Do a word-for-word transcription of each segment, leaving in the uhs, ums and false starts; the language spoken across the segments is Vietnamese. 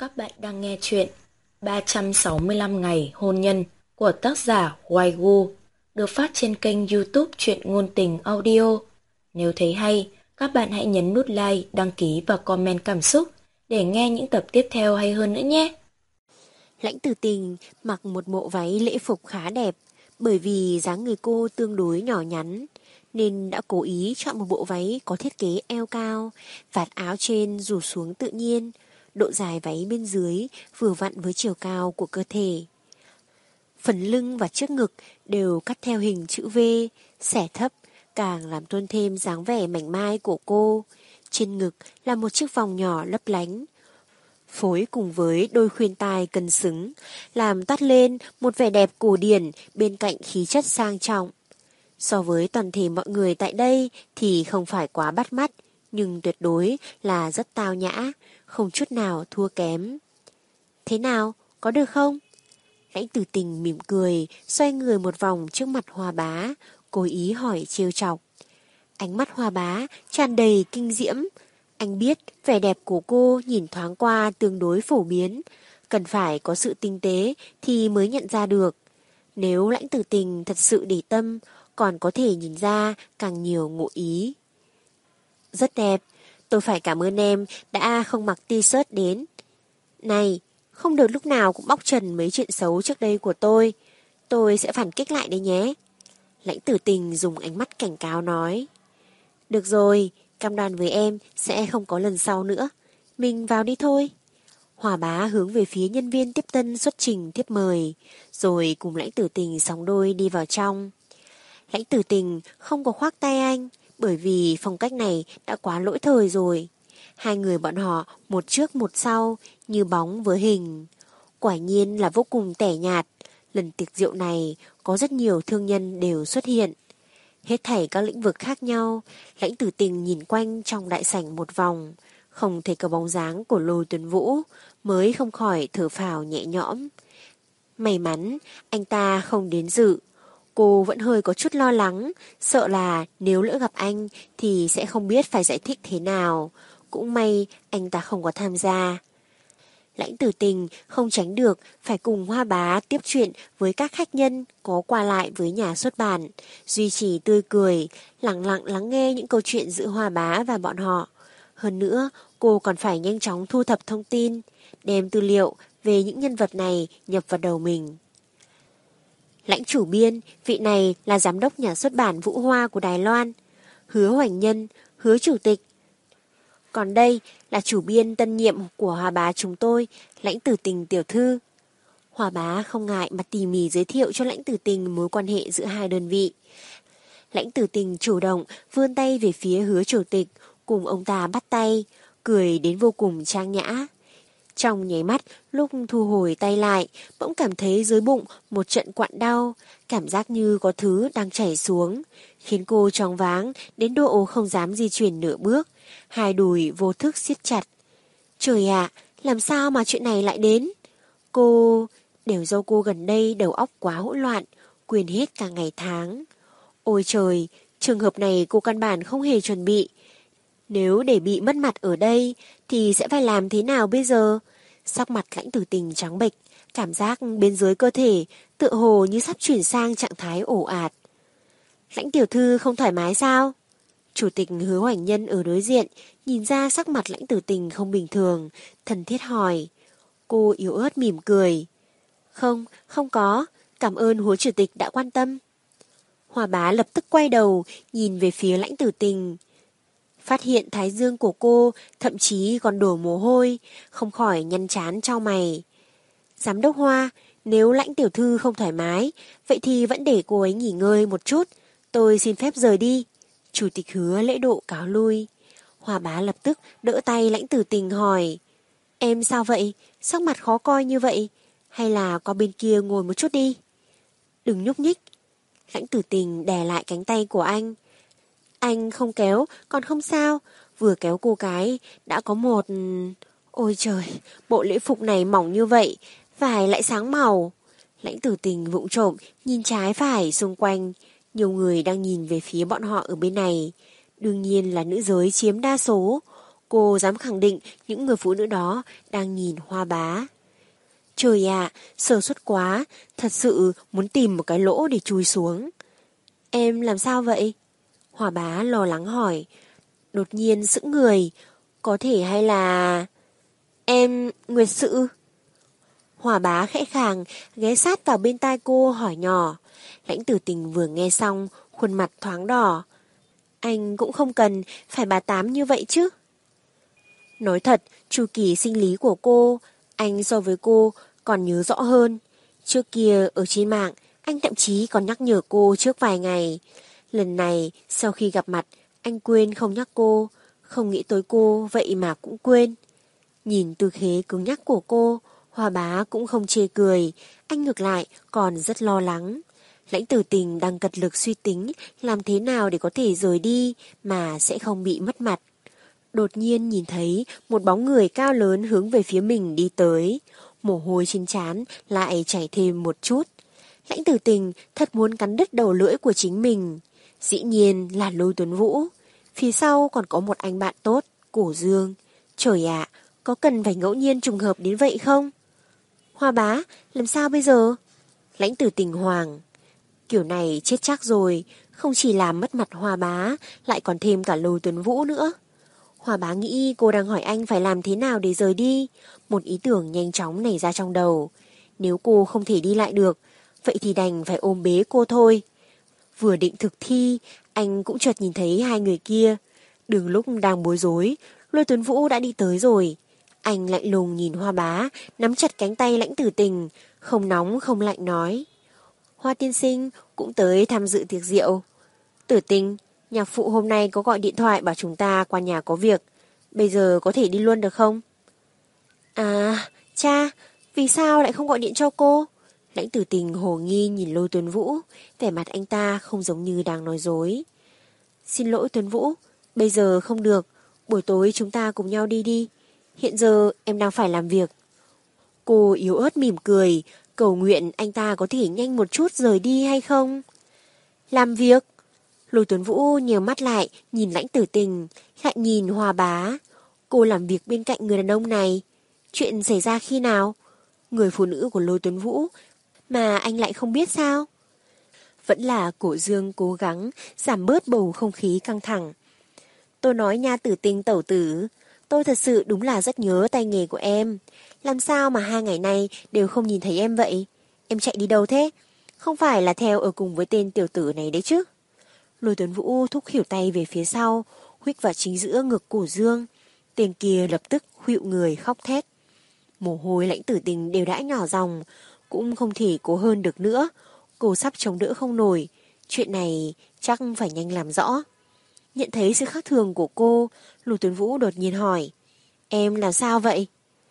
Các bạn đang nghe chuyện ba trăm sáu mươi lăm ngày hôn nhân của tác giả Hoài Gu, được phát trên kênh YouTube Truyện Ngôn Tình Audio. Nếu thấy hay, các bạn hãy nhấn nút like, đăng ký và comment cảm xúc để nghe những tập tiếp theo hay hơn nữa nhé. Lãnh Tử Tình mặc một bộ váy lễ phục khá đẹp, bởi vì dáng người cô tương đối nhỏ nhắn, nên đã cố ý chọn một bộ váy có thiết kế eo cao, vạt áo trên rủ xuống tự nhiên, độ dài váy bên dưới vừa vặn với chiều cao của cơ thể. Phần lưng và trước ngực đều cắt theo hình chữ V, xẻ thấp, càng làm tôn thêm dáng vẻ mảnh mai của cô. Trên ngực là một chiếc vòng nhỏ lấp lánh, phối cùng với đôi khuyên tai cân xứng, làm toát lên một vẻ đẹp cổ điển bên cạnh khí chất sang trọng. So với toàn thể mọi người tại đây thì không phải quá bắt mắt, nhưng tuyệt đối là rất tao nhã, không chút nào thua kém. Thế nào, có được không? Lãnh Tử Tình mỉm cười, xoay người một vòng trước mặt Hoa Bá, cố ý hỏi trêu chọc. Ánh mắt Hoa Bá tràn đầy kinh diễm. Anh biết vẻ đẹp của cô nhìn thoáng qua tương đối phổ biến, cần phải có sự tinh tế thì mới nhận ra được. Nếu Lãnh Tử Tình thật sự để tâm, còn có thể nhìn ra càng nhiều ngụ ý. Rất đẹp, tôi phải cảm ơn em đã không mặc t-shirt đến. Này, không được lúc nào cũng bóc trần mấy chuyện xấu trước đây của tôi. Tôi sẽ phản kích lại đấy nhé. Lãnh Tử Tình dùng ánh mắt cảnh cáo nói. Được rồi, cam đoan với em sẽ không có lần sau nữa. Mình vào đi thôi. Hòa Bá hướng về phía nhân viên tiếp tân xuất trình tiếp mời, rồi cùng Lãnh Tử Tình sóng đôi đi vào trong. Lãnh Tử Tình không có khoác tay anh, bởi vì phong cách này đã quá lỗi thời rồi. Hai người bọn họ một trước một sau, như bóng với hình. Quả nhiên là vô cùng tẻ nhạt. Lần tiệc rượu này có rất nhiều thương nhân đều xuất hiện. Hết thảy các lĩnh vực khác nhau, Lãnh Tử Tình nhìn quanh trong đại sảnh một vòng, không thấy có bóng dáng của Lôi Tuấn Vũ, mới không khỏi thở phào nhẹ nhõm. May mắn anh ta không đến dự. Cô vẫn hơi có chút lo lắng, sợ là nếu lỡ gặp anh thì sẽ không biết phải giải thích thế nào. Cũng may anh ta không có tham gia. Lãnh Tử Tình không tránh được phải cùng Hoa Bá tiếp chuyện với các khách nhân có qua lại với nhà xuất bản, duy trì tươi cười, lặng lặng lắng nghe những câu chuyện giữa Hoa Bá và bọn họ. Hơn nữa, cô còn phải nhanh chóng thu thập thông tin, đem tư liệu về những nhân vật này nhập vào đầu mình. Lãnh chủ biên, vị này là giám đốc nhà xuất bản Vũ Hoa của Đài Loan. Hứa Hoành Nhân, Hứa chủ tịch. Còn đây là chủ biên tân nhiệm của Hòa Bá chúng tôi, Lãnh Tử Tình tiểu thư. Hòa Bá không ngại mà tỉ mỉ giới thiệu cho Lãnh Tử Tình mối quan hệ giữa hai đơn vị. Lãnh Tử Tình chủ động vươn tay về phía Hứa chủ tịch, cùng ông ta bắt tay, cười đến vô cùng trang nhã. Trong nháy mắt, lúc thu hồi tay lại, bỗng cảm thấy dưới bụng một trận quặn đau, cảm giác như có thứ đang chảy xuống, khiến cô choáng váng đến độ không dám di chuyển nửa bước, hai đùi vô thức siết chặt. Trời ạ, làm sao mà chuyện này lại đến? Cô, đều do cô gần đây đầu óc quá hỗn loạn, quên hết cả ngày tháng. Ôi trời, trường hợp này cô căn bản không hề chuẩn bị. Nếu để bị mất mặt ở đây thì sẽ phải làm thế nào bây giờ? Sắc mặt Lãnh Tử Tình trắng bệch, cảm giác bên dưới cơ thể tựa hồ như sắp chuyển sang trạng thái ổ ạt. Lãnh tiểu thư không thoải mái sao? Chủ tịch Hứa Hoành Nhân ở đối diện nhìn ra sắc mặt Lãnh Tử Tình không bình thường, thân thiết hỏi. Cô yếu ớt mỉm cười. Không, không có, cảm ơn Hứa chủ tịch đã quan tâm. Hòa Bá lập tức quay đầu nhìn về phía Lãnh Tử Tình. Phát hiện thái dương của cô thậm chí còn đổ mồ hôi, không khỏi nhăn trán chau mày. Giám đốc Hoa, nếu Lãnh tiểu thư không thoải mái, vậy thì vẫn để cô ấy nghỉ ngơi một chút, tôi xin phép rời đi. Chủ tịch Hứa lễ độ cáo lui. Hoa Bá lập tức đỡ tay Lãnh Tử Tình hỏi. Em sao vậy? Sắc mặt khó coi như vậy? Hay là qua bên kia ngồi một chút đi? Đừng nhúc nhích. Lãnh Tử Tình đè lại cánh tay của anh. Anh không kéo, còn không sao. Vừa kéo cô cái, đã có một... Ôi trời, bộ lễ phục này mỏng như vậy, vải lại sáng màu. Lãnh Tử Tình vụng trộm, nhìn trái phải xung quanh. Nhiều người đang nhìn về phía bọn họ ở bên này. Đương nhiên là nữ giới chiếm đa số. Cô dám khẳng định những người phụ nữ đó đang nhìn Hoa Bá. Trời ạ, sơ suất quá, thật sự muốn tìm một cái lỗ để chui xuống. Em làm sao vậy? Hoa Bá lo lắng hỏi. Đột nhiên sững người. Có thể hay là... Em... Nguyệt Sự? Hoa Bá khẽ khàng, ghé sát vào bên tai cô hỏi nhỏ. Lãnh Tử Tình vừa nghe xong, khuôn mặt thoáng đỏ. Anh cũng không cần phải bà tám như vậy chứ. Nói thật, chu kỳ sinh lý của cô, anh so với cô còn nhớ rõ hơn. Trước kia ở trên mạng, anh thậm chí còn nhắc nhở cô trước vài ngày. Lần này, sau khi gặp mặt, anh quên không nhắc cô, không nghĩ tới cô vậy mà cũng quên. Nhìn tư thế cứng nhắc của cô, Hoa Bá cũng không chê cười, anh ngược lại còn rất lo lắng. Lãnh Tử Tình đang cật lực suy tính làm thế nào để có thể rời đi mà sẽ không bị mất mặt. Đột nhiên nhìn thấy một bóng người cao lớn hướng về phía mình đi tới, mồ hôi trên trán lại chảy thêm một chút. Lãnh Tử Tình thật muốn cắn đứt đầu lưỡi của chính mình. Dĩ nhiên là Lôi Tuấn Vũ. Phía sau còn có một anh bạn tốt, Cổ Dương. Trời ạ, có cần phải ngẫu nhiên trùng hợp đến vậy không? Hoa Bá, làm sao bây giờ? Lãnh Tử Tình hoảng. Kiểu này chết chắc rồi, không chỉ làm mất mặt Hoa Bá, lại còn thêm cả Lôi Tuấn Vũ nữa. Hoa Bá nghĩ cô đang hỏi anh phải làm thế nào để rời đi. Một ý tưởng nhanh chóng nảy ra trong đầu. Nếu cô không thể đi lại được, vậy thì đành phải ôm bế cô thôi. Vừa định thực thi, anh cũng chợt nhìn thấy hai người kia. Đường lúc đang bối rối, Lôi Tuấn Vũ đã đi tới rồi. Anh lạnh lùng nhìn Hoa Bá, nắm chặt cánh tay Lãnh Tử Tình, không nóng không lạnh nói. Hoa tiên sinh cũng tới tham dự tiệc rượu. Tử Tình, nhạc phụ hôm nay có gọi điện thoại bảo chúng ta qua nhà có việc. Bây giờ có thể đi luôn được không? À, cha, vì sao lại không gọi điện cho cô? Lãnh Tử Tình hồ nghi nhìn Lôi Tuấn Vũ, vẻ mặt anh ta không giống như đang nói dối. Xin lỗi Tuấn Vũ, bây giờ không được, buổi tối chúng ta cùng nhau đi đi. Hiện giờ em đang phải làm việc. Cô yếu ớt mỉm cười, cầu nguyện anh ta có thể nhanh một chút rời đi hay không? Làm việc? Lôi Tuấn Vũ nhèo mắt lại, nhìn Lãnh Tử Tình, lại nhìn Hoa Bá. Cô làm việc bên cạnh người đàn ông này. Chuyện xảy ra khi nào? Người phụ nữ của Lôi Tuấn Vũ mà anh lại không biết sao? Vẫn là Cổ Dương cố gắng giảm bớt bầu không khí căng thẳng. Tôi nói nha Tử Tình tẩu tử, tôi thật sự đúng là rất nhớ tay nghề của em. Làm sao mà hai ngày nay đều không nhìn thấy em vậy? Em chạy đi đâu thế? Không phải là theo ở cùng với tên tiểu tử này đấy chứ? Lôi Tuấn Vũ thúc khỉu tay về phía sau, huých vào chính giữa ngực Cổ Dương. Tên kia lập tức khuỵu người khóc thét. Mồ hôi Lãnh Tử Tình đều đã nhỏ dòng, cũng không thể cố hơn được nữa. Cô sắp chống đỡ không nổi. Chuyện này chắc phải nhanh làm rõ. Nhận thấy sự khác thường của cô, Lôi Tuấn Vũ đột nhiên hỏi. Em làm sao vậy?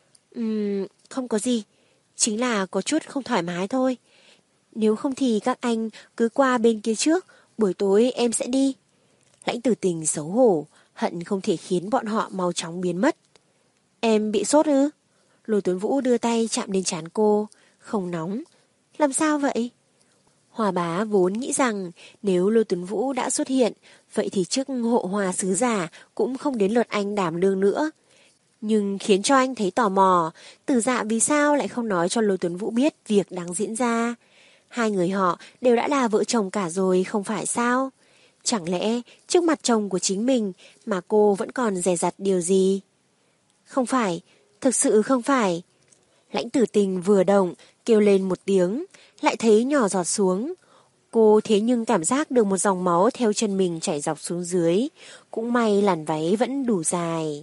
Ừm, không có gì. Chính là có chút không thoải mái thôi. Nếu không thì các anh cứ qua bên kia trước, buổi tối em sẽ đi. Lãnh Tử Tình xấu hổ, hận không thể khiến bọn họ mau chóng biến mất. Em bị sốt ư? Lôi Tuấn Vũ đưa tay chạm lên trán cô, không nóng. Làm sao vậy? Hoa Bá vốn nghĩ rằng nếu Lôi Tuấn Vũ đã xuất hiện, vậy thì chức hộ hòa sứ giả cũng không đến lượt anh đảm đương nữa. Nhưng khiến cho anh thấy tò mò, Tử Dạ vì sao lại không nói cho Lôi Tuấn Vũ biết việc đang diễn ra. Hai người họ đều đã là vợ chồng cả rồi không phải sao? Chẳng lẽ trước mặt chồng của chính mình mà cô vẫn còn dè dặt điều gì? Không phải, thực sự không phải. Lãnh Tử Tình vừa động, kêu lên một tiếng, lại thấy nhỏ giọt xuống. Cô thế nhưng cảm giác được một dòng máu theo chân mình chảy dọc xuống dưới. Cũng may làn váy vẫn đủ dài.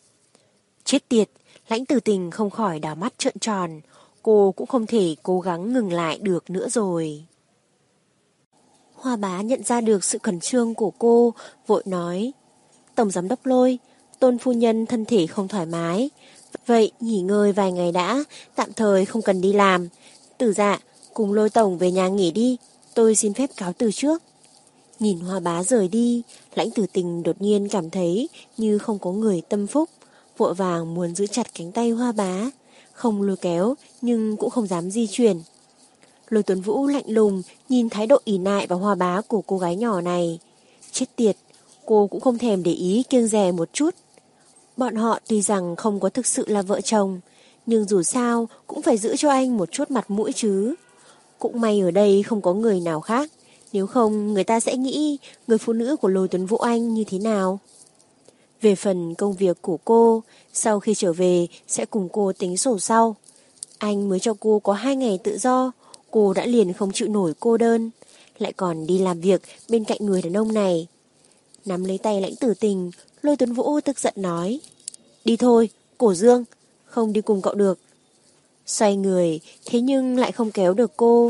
Chết tiệt, Lãnh Tử Tình không khỏi đảo mắt trợn tròn. Cô cũng không thể cố gắng ngừng lại được nữa rồi. Hoa Bá nhận ra được sự khẩn trương của cô, vội nói. Tổng giám đốc Lôi, Tôn phu nhân thân thể không thoải mái. Vậy nghỉ ngơi vài ngày đã, tạm thời không cần đi làm. Tử Dạ, cùng Lôi tổng về nhà nghỉ đi, tôi xin phép cáo từ trước. Nhìn Hoa Bá rời đi, Lãnh Tử Tình đột nhiên cảm thấy như không có người tâm phúc, vội vàng muốn giữ chặt cánh tay Hoa Bá, không lôi kéo nhưng cũng không dám di chuyển. Lôi Tuấn Vũ lạnh lùng nhìn thái độ ỷ nại và Hoa Bá của cô gái nhỏ này. Chết tiệt, cô cũng không thèm để ý kiêng dè một chút. Bọn họ tuy rằng không có thực sự là vợ chồng, nhưng dù sao cũng phải giữ cho anh một chút mặt mũi chứ. Cũng may ở đây không có người nào khác, nếu không người ta sẽ nghĩ người phụ nữ của Lôi Tuấn Vũ anh như thế nào. Về phần công việc của cô, sau khi trở về sẽ cùng cô tính sổ sau. Anh mới cho cô có hai ngày tự do, cô đã liền không chịu nổi cô đơn, lại còn đi làm việc bên cạnh người đàn ông này. Nắm lấy tay Lãnh Tử Tình, Lôi Tuấn Vũ tức giận nói: đi thôi, Cổ Dương, không đi cùng cậu được. Xoay người, thế nhưng lại không kéo được cô.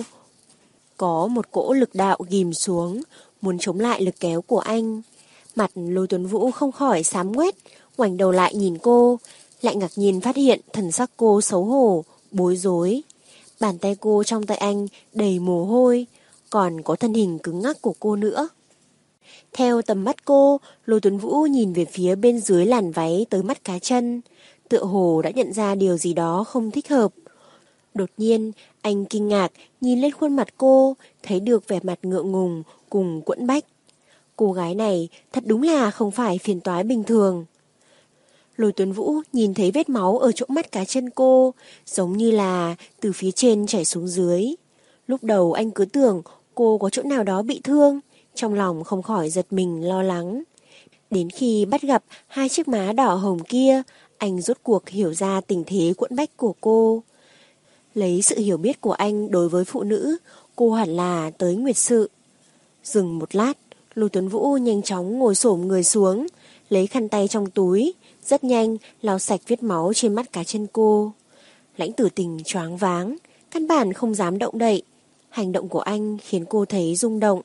Có một cỗ lực đạo ghim xuống, muốn chống lại lực kéo của anh. Mặt Lôi Tuấn Vũ không khỏi xám ngoét, ngoảnh đầu lại nhìn cô, lại ngạc nhiên phát hiện thần sắc cô xấu hổ, bối rối. Bàn tay cô trong tay anh đầy mồ hôi, còn có thân hình cứng ngắc của cô nữa. Theo tầm mắt cô, Lôi Tuấn Vũ nhìn về phía bên dưới làn váy tới mắt cá chân, tựa hồ đã nhận ra điều gì đó không thích hợp. Đột nhiên, anh kinh ngạc nhìn lên khuôn mặt cô, thấy được vẻ mặt ngượng ngùng cùng quẫn bách. Cô gái này thật đúng là không phải phiền toái bình thường. Lôi Tuấn Vũ nhìn thấy vết máu ở chỗ mắt cá chân cô, giống như là từ phía trên chảy xuống dưới. Lúc đầu anh cứ tưởng cô có chỗ nào đó bị thương, trong lòng không khỏi giật mình lo lắng. Đến khi bắt gặp hai chiếc má đỏ hồng kia, anh rốt cuộc hiểu ra tình thế quẫn bách của cô. Lấy sự hiểu biết của anh đối với phụ nữ, cô hẳn là tới nguyệt sự. Dừng một lát, Lôi Tuấn Vũ nhanh chóng ngồi xổm người xuống, lấy khăn tay trong túi, rất nhanh lau sạch vết máu trên mắt cá chân cô. Lãnh Tử Tình choáng váng, căn bản không dám động đậy. Hành động của anh khiến cô thấy rung động.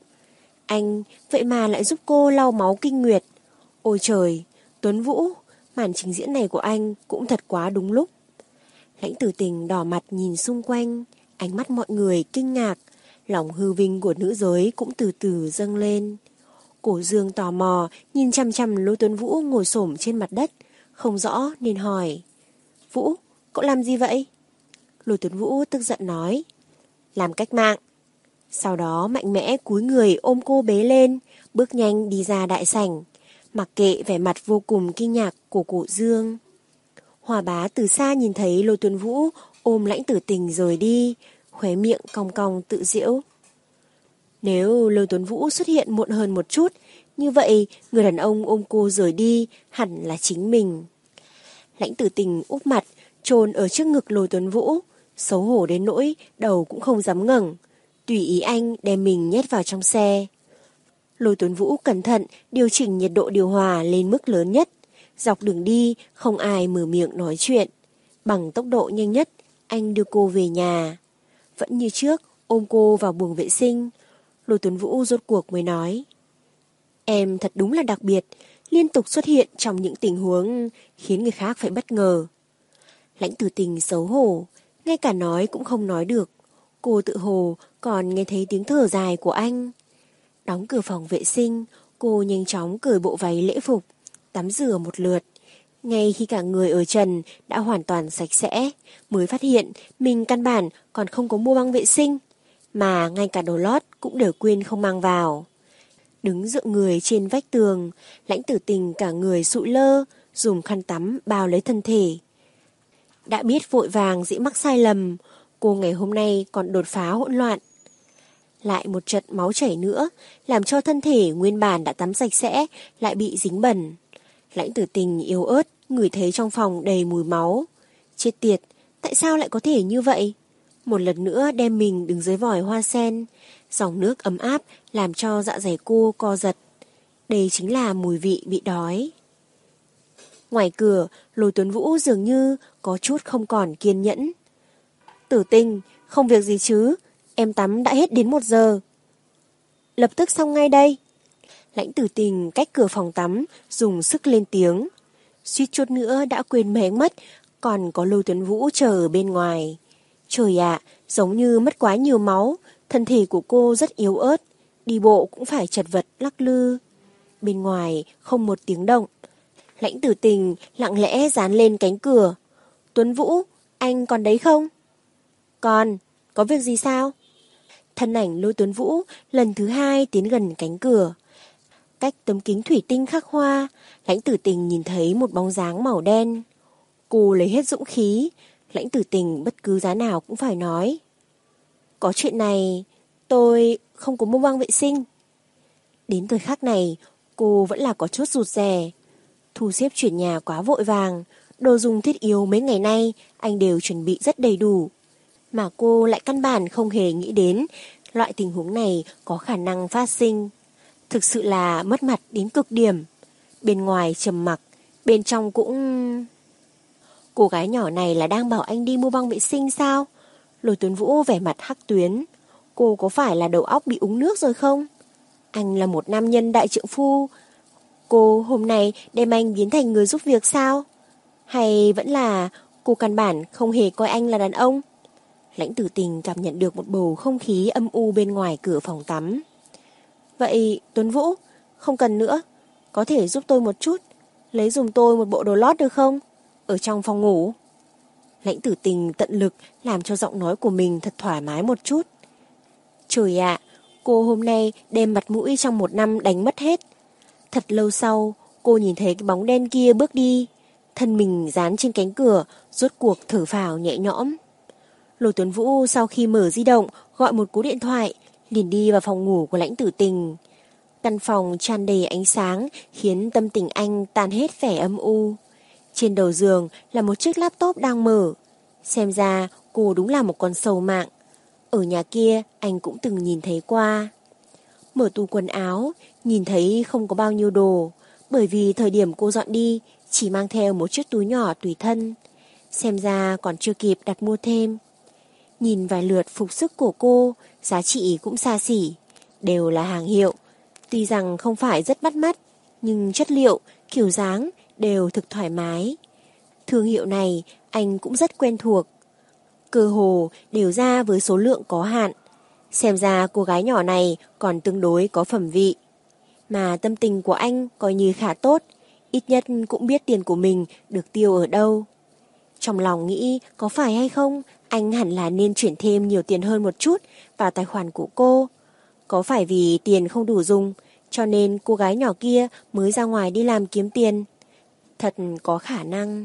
Anh vậy mà lại giúp cô lau máu kinh nguyệt. Ôi trời, Tuấn Vũ, màn trình diễn này của anh cũng thật quá đúng lúc. Lãnh Tử Tình đỏ mặt nhìn xung quanh, ánh mắt mọi người kinh ngạc, lòng hư vinh của nữ giới cũng từ từ dâng lên. Cổ Dương tò mò nhìn chăm chăm Lôi Tuấn Vũ ngồi xổm trên mặt đất, không rõ nên hỏi: Vũ, cậu làm gì vậy? Lôi Tuấn Vũ tức giận nói: làm cách mạng. Sau đó mạnh mẽ cúi người ôm cô bế lên, bước nhanh đi ra đại sảnh, mặc kệ vẻ mặt vô cùng kinh ngạc của Cổ Dương. Hòa Bá từ xa nhìn thấy Lôi Tuấn Vũ ôm Lãnh Tử Tình rời đi, khóe miệng cong cong tự giễu. Nếu Lôi Tuấn Vũ xuất hiện muộn hơn một chút, như vậy người đàn ông ôm cô rời đi hẳn là chính mình. Lãnh Tử Tình úp mặt chôn ở trước ngực Lôi Tuấn Vũ, xấu hổ đến nỗi đầu cũng không dám ngẩng, tùy ý anh đem mình nhét vào trong xe. Lôi Tuấn Vũ cẩn thận điều chỉnh nhiệt độ điều hòa lên mức lớn nhất. Dọc đường đi không ai mở miệng nói chuyện. Bằng tốc độ nhanh nhất, anh đưa cô về nhà. Vẫn như trước, ôm cô vào buồng vệ sinh. Lôi Tuấn Vũ rốt cuộc mới nói: em thật đúng là đặc biệt, liên tục xuất hiện trong những tình huống khiến người khác phải bất ngờ. Lãnh Tử Tình xấu hổ, ngay cả nói cũng không nói được. Cô tự hồ còn nghe thấy tiếng thở dài của anh. Đóng cửa phòng vệ sinh, cô nhanh chóng cởi bộ váy lễ phục, tắm rửa một lượt. Ngay khi cả người ở trần đã hoàn toàn sạch sẽ, mới phát hiện mình căn bản còn không có mua băng vệ sinh, mà ngay cả đồ lót cũng đều quên không mang vào. Đứng dựa người trên vách tường, Lãnh Tử Tình cả người sụi lơ, dùng khăn tắm bao lấy thân thể. Đã biết vội vàng dễ mắc sai lầm, cô ngày hôm nay còn đột phá hỗn loạn. Lại một trận máu chảy nữa, làm cho thân thể nguyên bản đã tắm sạch sẽ lại bị dính bẩn. Lãnh Tử Tình yếu ớt, ngửi thấy trong phòng đầy mùi máu. Chết tiệt, tại sao lại có thể như vậy? Một lần nữa đem mình đứng dưới vòi hoa sen, dòng nước ấm áp làm cho dạ dày cô co giật. Đây chính là mùi vị bị đói. Ngoài cửa, Lôi Tuấn Vũ dường như có chút không còn kiên nhẫn. Tử Tình, không việc gì chứ? Em tắm đã hết đến một giờ. Lập tức xong ngay đây. Lãnh Tử Tình cách cửa phòng tắm, dùng sức lên tiếng. Suýt chút nữa đã quên mé mất, còn có Lôi Tuấn Vũ chờ ở bên ngoài. Trời ạ, giống như mất quá nhiều máu, thân thể của cô rất yếu ớt, đi bộ cũng phải chật vật lắc lư. Bên ngoài không một tiếng động. Lãnh Tử Tình lặng lẽ dán lên cánh cửa. Tuấn Vũ, anh còn đấy không? Còn, có việc gì sao? Thân ảnh Lôi Tuấn Vũ lần thứ hai tiến gần cánh cửa. Cách tấm kính thủy tinh khắc hoa, Lãnh Tử Tình nhìn thấy một bóng dáng màu đen. Cô lấy hết dũng khí, Lãnh Tử Tình bất cứ giá nào cũng phải nói. Có chuyện này, tôi không có mua băng vệ sinh. Đến thời khắc này, cô vẫn là có chút rụt rè. Thu xếp chuyển nhà quá vội vàng, đồ dùng thiết yếu mấy ngày nay anh đều chuẩn bị rất đầy đủ. Mà cô lại căn bản không hề nghĩ đến loại tình huống này có khả năng phát sinh. Thực sự là mất mặt đến cực điểm. Bên ngoài trầm mặc, bên trong cũng... Cô gái nhỏ này là đang bảo anh đi mua băng vệ sinh sao? Lôi Tuấn Vũ vẻ mặt hắc tuyến. Cô có phải là đầu óc bị uống nước rồi không? Anh là một nam nhân đại trượng phu. Cô hôm nay đem anh biến thành người giúp việc sao? Hay vẫn là cô căn bản không hề coi anh là đàn ông? Lãnh Tử Tình cảm nhận được một bầu không khí âm u bên ngoài cửa phòng tắm. Vậy Tuấn Vũ, không cần nữa. Có thể giúp tôi một chút, lấy dùm tôi một bộ đồ lót được không? Ở trong phòng ngủ. Lãnh Tử Tình tận lực làm cho giọng nói của mình thật thoải mái một chút. Trời ạ, cô hôm nay đem mặt mũi trong một năm đánh mất hết. Thật lâu sau, cô nhìn thấy cái bóng đen kia bước đi. Thân mình dán trên cánh cửa, rốt cuộc thở phào nhẹ nhõm. Lôi Tuấn Vũ sau khi mở di động, gọi một cú điện thoại, liền đi vào phòng ngủ của Lãnh Tử Tình. Căn phòng tràn đầy ánh sáng khiến tâm tình anh tan hết vẻ âm u. Trên đầu giường là một chiếc laptop đang mở. Xem ra cô đúng là một con sâu mạng. Ở nhà kia anh cũng từng nhìn thấy qua. Mở tủ quần áo, nhìn thấy không có bao nhiêu đồ. Bởi vì thời điểm cô dọn đi, chỉ mang theo một chiếc túi nhỏ tùy thân. Xem ra còn chưa kịp đặt mua thêm. Nhìn vài lượt phục sức của cô, giá trị cũng xa xỉ, đều là hàng hiệu. Tuy rằng không phải rất bắt mắt, nhưng chất liệu, kiểu dáng đều thực thoải mái. Thương hiệu này anh cũng rất quen thuộc. Cơ hồ đều ra với số lượng có hạn. Xem ra cô gái nhỏ này còn tương đối có phẩm vị. Mà tâm tình của anh coi như khá tốt, ít nhất cũng biết tiền của mình được tiêu ở đâu. Trong lòng nghĩ có phải hay không, anh hẳn là nên chuyển thêm nhiều tiền hơn một chút vào tài khoản của cô. Có phải vì tiền không đủ dùng, cho nên cô gái nhỏ kia mới ra ngoài đi làm kiếm tiền? Thật có khả năng.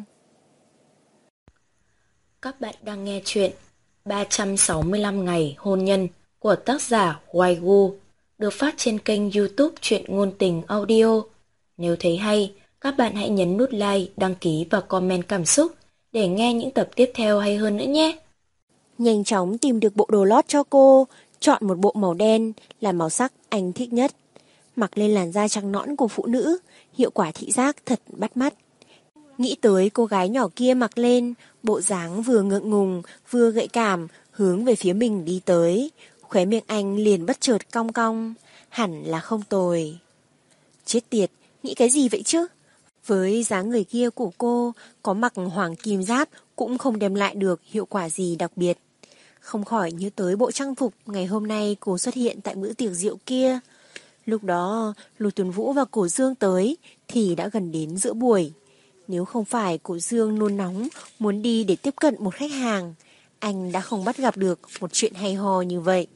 Các bạn đang nghe chuyện ba trăm sáu mươi lăm ngày hôn nhân của tác giả Hoài Gu, được phát trên kênh YouTube Truyện Ngôn Tình Audio. Nếu thấy hay, các bạn hãy nhấn nút like, đăng ký và comment cảm xúc để nghe những tập tiếp theo hay hơn nữa nhé. Nhanh chóng tìm được bộ đồ lót cho cô, chọn một bộ màu đen là màu sắc anh thích nhất. Mặc lên làn da trắng nõn của phụ nữ, hiệu quả thị giác thật bắt mắt. Nghĩ tới cô gái nhỏ kia mặc lên, bộ dáng vừa ngượng ngùng, vừa gợi cảm, hướng về phía mình đi tới. Khóe miệng anh liền bất chợt cong cong, hẳn là không tồi. Chết tiệt, nghĩ cái gì vậy chứ? Với dáng người kia của cô, có mặc hoàng kim giáp cũng không đem lại được hiệu quả gì đặc biệt. Không khỏi nhớ tới bộ trang phục ngày hôm nay cô xuất hiện tại bữa tiệc rượu kia. Lúc đó, Lôi Tuấn Vũ và Cổ Dương tới thì đã gần đến giữa buổi. Nếu không phải Cổ Dương nôn nóng muốn đi để tiếp cận một khách hàng, anh đã không bắt gặp được một chuyện hay ho như vậy.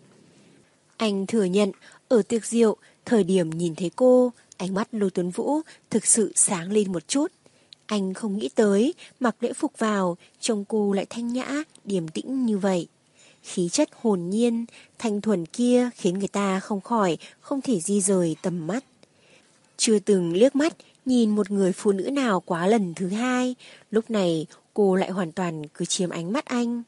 Anh thừa nhận, ở tiệc rượu, thời điểm nhìn thấy cô, ánh mắt Lôi Tuấn Vũ thực sự sáng lên một chút. Anh không nghĩ tới, mặc lễ phục vào, trông cô lại thanh nhã, điềm tĩnh như vậy. Khí chất hồn nhiên, thanh thuần kia khiến người ta không khỏi, không thể di rời tầm mắt. Chưa từng liếc mắt nhìn một người phụ nữ nào quá lần thứ hai, lúc này cô lại hoàn toàn cứ chiếm ánh mắt anh.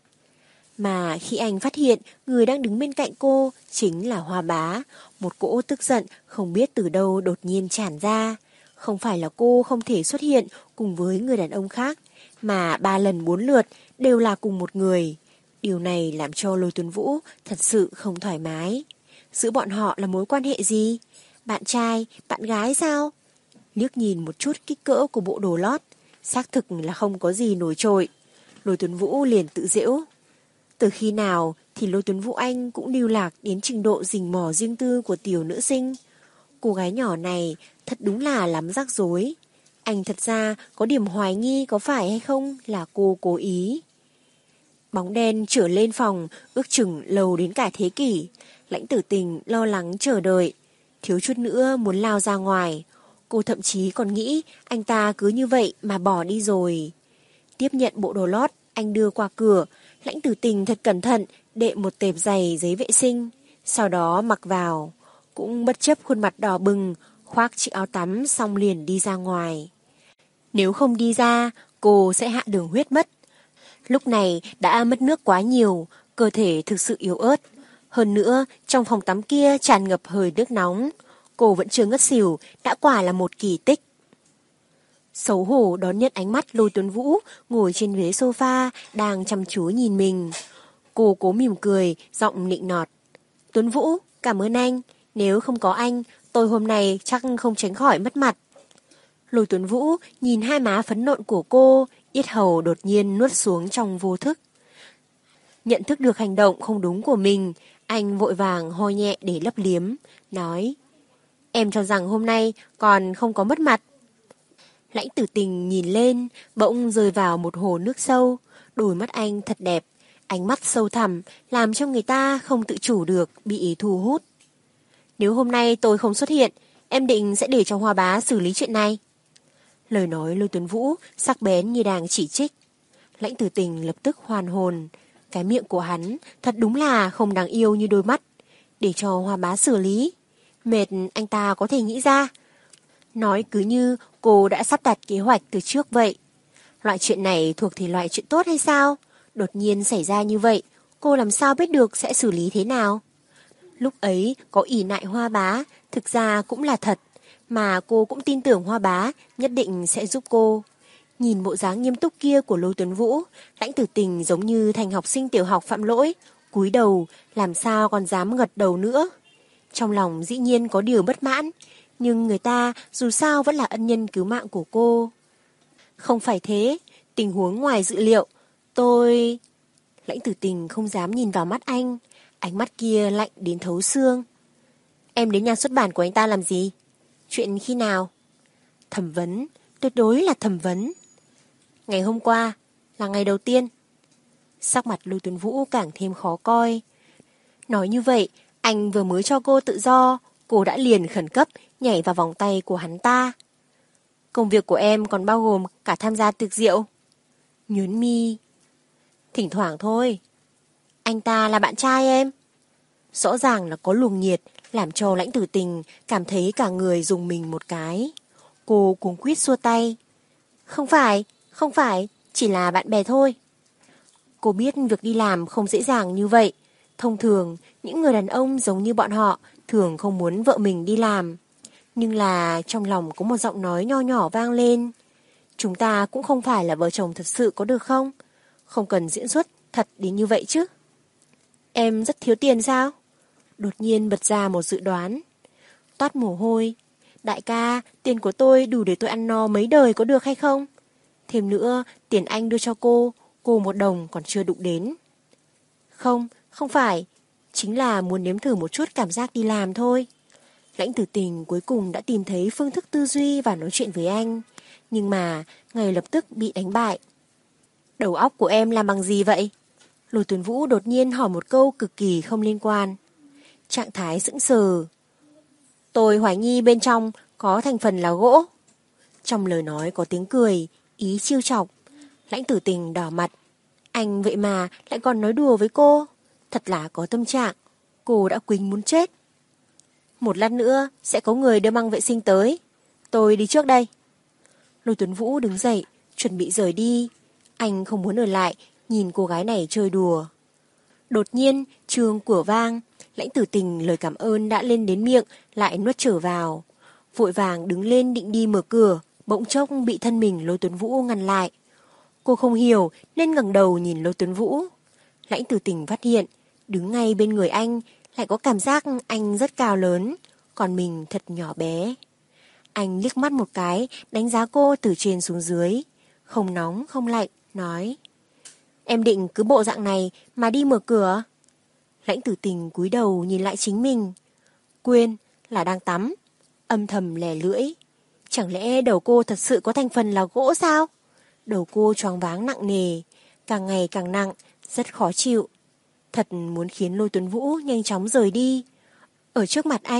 Mà khi anh phát hiện người đang đứng bên cạnh cô chính là Hoa Bá, một cỗ tức giận không biết từ đâu đột nhiên tràn ra. Không phải là cô không thể xuất hiện cùng với người đàn ông khác, mà ba lần bốn lượt đều là cùng một người. Điều này làm cho Lôi Tuấn Vũ thật sự không thoải mái. Giữa bọn họ là mối quan hệ gì? Bạn trai, bạn gái sao? Liếc nhìn một chút kích cỡ của bộ đồ lót, xác thực là không có gì nổi trội. Lôi Tuấn Vũ liền tự giễu. Từ khi nào thì Lôi Tuấn Vũ anh cũng lưu lạc đến trình độ rình mò riêng tư của tiểu nữ sinh. Cô gái nhỏ này thật đúng là lắm rắc rối. Anh thật ra có điểm hoài nghi có phải hay không là cô cố ý. Bóng đen trở lên phòng, ước chừng lâu đến cả thế kỷ. Lãnh Tử Tình lo lắng chờ đợi. thiếu chút nữa muốn lao ra ngoài. Cô thậm chí còn nghĩ anh ta cứ như vậy mà bỏ đi rồi. Tiếp nhận bộ đồ lót anh đưa qua cửa, Lãnh Tử Tình thật cẩn thận đệm một tệp giày giấy vệ sinh, sau đó mặc vào, cũng bất chấp khuôn mặt đỏ bừng, khoác chiếc áo tắm xong liền đi ra ngoài. Nếu không đi ra, cô sẽ hạ đường huyết mất. Lúc này đã mất nước quá nhiều, cơ thể thực sự yếu ớt. Hơn nữa, trong phòng tắm kia tràn ngập hơi nước nóng. Cô vẫn chưa ngất xỉu, đã quả là một kỳ tích. Xấu hổ đón nhận ánh mắt Lôi Tuấn Vũ ngồi trên ghế sofa đang chăm chú nhìn mình. Cô cố mỉm cười, giọng nịnh nọt. Tuấn Vũ, cảm ơn anh. Nếu không có anh, tôi hôm nay chắc không tránh khỏi mất mặt. Lôi Tuấn Vũ nhìn hai má phấn nộn của cô, yết hầu đột nhiên nuốt xuống trong vô thức. Nhận thức được hành động không đúng của mình, anh vội vàng ho nhẹ để lấp liếm, nói. Em cho rằng hôm nay còn không có mất mặt. Lãnh Tử Tình nhìn lên, bỗng rơi vào một hồ nước sâu, đôi mắt anh thật đẹp, ánh mắt sâu thẳm, làm cho người ta không tự chủ được, bị thu hút. Nếu hôm nay tôi không xuất hiện, em định sẽ để cho Hoa Bá xử lý chuyện này. Lời nói Lôi Tuấn Vũ sắc bén như đang chỉ trích. Lãnh Tử Tình lập tức hoàn hồn, cái miệng của hắn thật đúng là không đáng yêu như đôi mắt, để cho Hoa Bá xử lý. Mệt anh ta có thể nghĩ ra. Nói cứ như cô đã sắp đặt kế hoạch từ trước vậy. Loại chuyện này thuộc thể loại chuyện tốt hay sao? Đột nhiên xảy ra như vậy, cô làm sao biết được sẽ xử lý thế nào? Lúc ấy có ỷ nại Hoa Bá, thực ra cũng là thật, mà cô cũng tin tưởng Hoa Bá nhất định sẽ giúp cô. Nhìn bộ dáng nghiêm túc kia của Lôi Tuấn Vũ, Lãnh Tử Tình giống như thành học sinh tiểu học phạm lỗi, cúi đầu, làm sao còn dám gật đầu nữa. Trong lòng dĩ nhiên có điều bất mãn, nhưng người ta dù sao vẫn là ân nhân cứu mạng của cô. Không phải thế, tình huống ngoài dự liệu, tôi... Lãnh Tử Tình không dám nhìn vào mắt anh, ánh mắt kia lạnh đến thấu xương. Em đến nhà xuất bản của anh ta làm gì? Chuyện khi nào? Thẩm vấn, tuyệt đối là thẩm vấn. Ngày hôm qua, là ngày đầu tiên. Sắc mặt Lôi Tuấn Vũ càng thêm khó coi. Nói như vậy, anh vừa mới cho cô tự do, cô đã liền khẩn cấp nhảy vào vòng tay của hắn ta. Công việc của em còn bao gồm cả tham gia tiệc rượu. Nhún mi. Thỉnh thoảng thôi. Anh ta là bạn trai em. Rõ ràng là có luồng nhiệt, làm cho Lãnh Tử Tình cảm thấy cả người dùng mình một cái. Cô cuống quýt xua tay. Không phải, không phải, chỉ là bạn bè thôi. Cô biết việc đi làm không dễ dàng như vậy. Thông thường, những người đàn ông giống như bọn họ thường không muốn vợ mình đi làm. Nhưng là trong lòng có một giọng nói nho nhỏ vang lên. Chúng ta cũng không phải là vợ chồng thật sự có được không? Không cần diễn xuất thật đến như vậy chứ. Em rất thiếu tiền sao? Đột nhiên bật ra một dự đoán. Toát mồ hôi. Đại ca, tiền của tôi đủ để tôi ăn no mấy đời có được hay không? Thêm nữa, tiền anh đưa cho cô, cô một đồng còn chưa đụng đến. Không, không phải. Chính là muốn nếm thử một chút cảm giác đi làm thôi. Lãnh Tử Tình cuối cùng đã tìm thấy phương thức tư duy và nói chuyện với anh. Nhưng mà, ngay lập tức bị đánh bại. Đầu óc của em làm bằng gì vậy? Lôi Tuấn Vũ đột nhiên hỏi một câu cực kỳ không liên quan. Trạng thái sững sờ. Tôi hoài nghi bên trong có thành phần là gỗ. Trong lời nói có tiếng cười, ý chiêu chọc. Lãnh Tử Tình đỏ mặt. Anh vậy mà lại còn nói đùa với cô. Thật là có tâm trạng. Cô đã quỳnh muốn chết. Một lát nữa sẽ có người đưa măng vệ sinh tới. Tôi đi trước đây. Lôi Tuấn Vũ đứng dậy, chuẩn bị rời đi. Anh không muốn ở lại, nhìn cô gái này chơi đùa. Đột nhiên, chuông cửa vang. Lãnh Tử Tình lời cảm ơn đã lên đến miệng, lại nuốt trở vào. Vội vàng đứng lên định đi mở cửa, bỗng chốc bị thân mình Lôi Tuấn Vũ ngăn lại. Cô không hiểu nên ngẩng đầu nhìn Lôi Tuấn Vũ. Lãnh Tử Tình phát hiện, đứng ngay bên người anh, lại có cảm giác anh rất cao lớn, còn mình thật nhỏ bé. Anh liếc mắt một cái, đánh giá cô từ trên xuống dưới. Không nóng, không lạnh, nói. Em định cứ bộ dạng này mà đi mở cửa. Lãnh Tử Tình cúi đầu nhìn lại chính mình. Quên là đang tắm. Âm thầm lè lưỡi. Chẳng lẽ đầu cô thật sự có thành phần là gỗ sao? Đầu cô choáng váng nặng nề, càng ngày càng nặng, rất khó chịu. Thật muốn khiến Lôi Tuấn Vũ nhanh chóng rời đi. Ở trước mặt anh,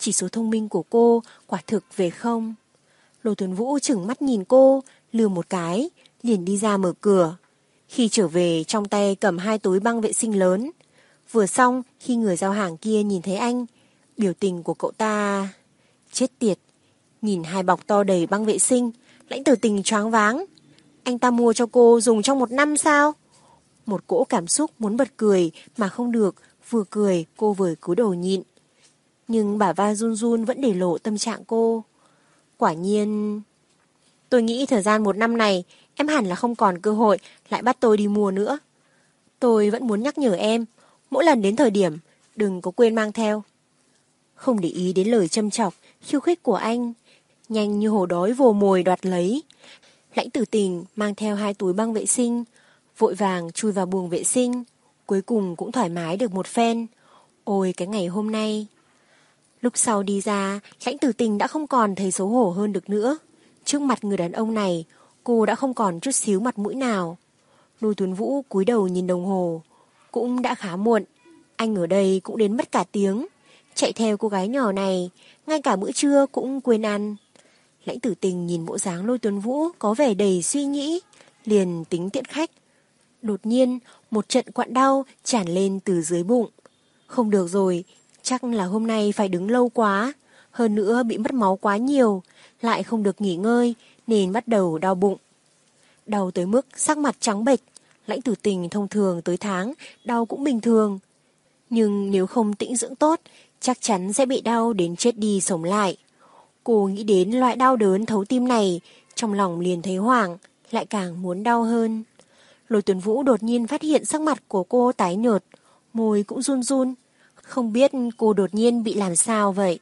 chỉ số thông minh của cô quả thực về không. Lô Tuấn Vũ chừng mắt nhìn cô, lừa một cái, liền đi ra mở cửa. Khi trở về trong tay cầm hai túi băng vệ sinh lớn. Vừa xong khi người giao hàng kia nhìn thấy anh, biểu tình của cậu ta... Chết tiệt, nhìn hai bọc to đầy băng vệ sinh, Lãnh Tử Tình choáng váng. Anh ta mua cho cô dùng trong một năm sao? Một cỗ cảm xúc muốn bật cười mà không được, vừa cười cô vừa cúi đầu nhịn. Nhưng bả vai run run vẫn để lộ tâm trạng cô. Quả nhiên... Tôi nghĩ thời gian một năm này em hẳn là không còn cơ hội lại bắt tôi đi mua nữa. Tôi vẫn muốn nhắc nhở em, mỗi lần đến thời điểm đừng có quên mang theo. Không để ý đến lời châm chọc, khiêu khích của anh, nhanh như hổ đói vồ mồi đoạt lấy. Lãnh Tử Tình mang theo hai túi băng vệ sinh, vội vàng chui vào buồng vệ sinh, cuối cùng cũng thoải mái được một phen. Ôi cái ngày hôm nay. Lúc sau đi ra, Lãnh Tử Tình đã không còn thấy xấu hổ hơn được nữa. Trước mặt người đàn ông này, cô đã không còn chút xíu mặt mũi nào. Lô Tuấn Vũ cúi đầu nhìn đồng hồ, cũng đã khá muộn. Anh ở đây cũng đến mất cả tiếng, chạy theo cô gái nhỏ này, ngay cả bữa trưa cũng quên ăn. Lãnh Tử Tình nhìn bộ dáng Lô Tuấn Vũ có vẻ đầy suy nghĩ, liền tính tiện khách. Đột nhiên, một trận quặn đau tràn lên từ dưới bụng. Không được rồi, chắc là hôm nay phải đứng lâu quá, hơn nữa bị mất máu quá nhiều, lại không được nghỉ ngơi nên bắt đầu đau bụng. Đau tới mức sắc mặt trắng bệch. Lãnh Tử Tình thông thường tới tháng đau cũng bình thường, nhưng nếu không tĩnh dưỡng tốt chắc chắn sẽ bị đau đến chết đi sống lại. Cô nghĩ đến loại đau đớn thấu tim này, trong lòng liền thấy hoảng, lại càng muốn đau hơn. Lôi Tuấn Vũ đột nhiên phát hiện sắc mặt của cô tái nhợt, môi cũng run run, không biết cô đột nhiên bị làm sao vậy.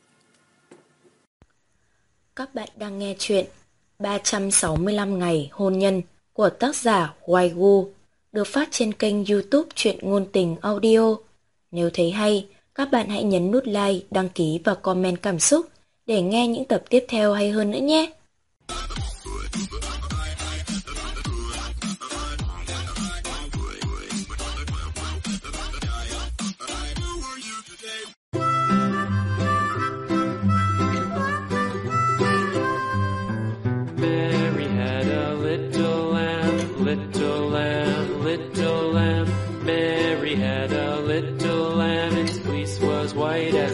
Các bạn đang nghe chuyện ba trăm sáu mươi lăm ngày hôn nhân của tác giả Waigu, được phát trên kênh YouTube Truyện Ngôn Tình Audio. Nếu thấy hay, các bạn hãy nhấn nút like, đăng ký và comment cảm xúc để nghe những tập tiếp theo hay hơn nữa nhé. Mary had a little lamb, little lamb, little lamb. Mary had a little lamb, its fleece was white as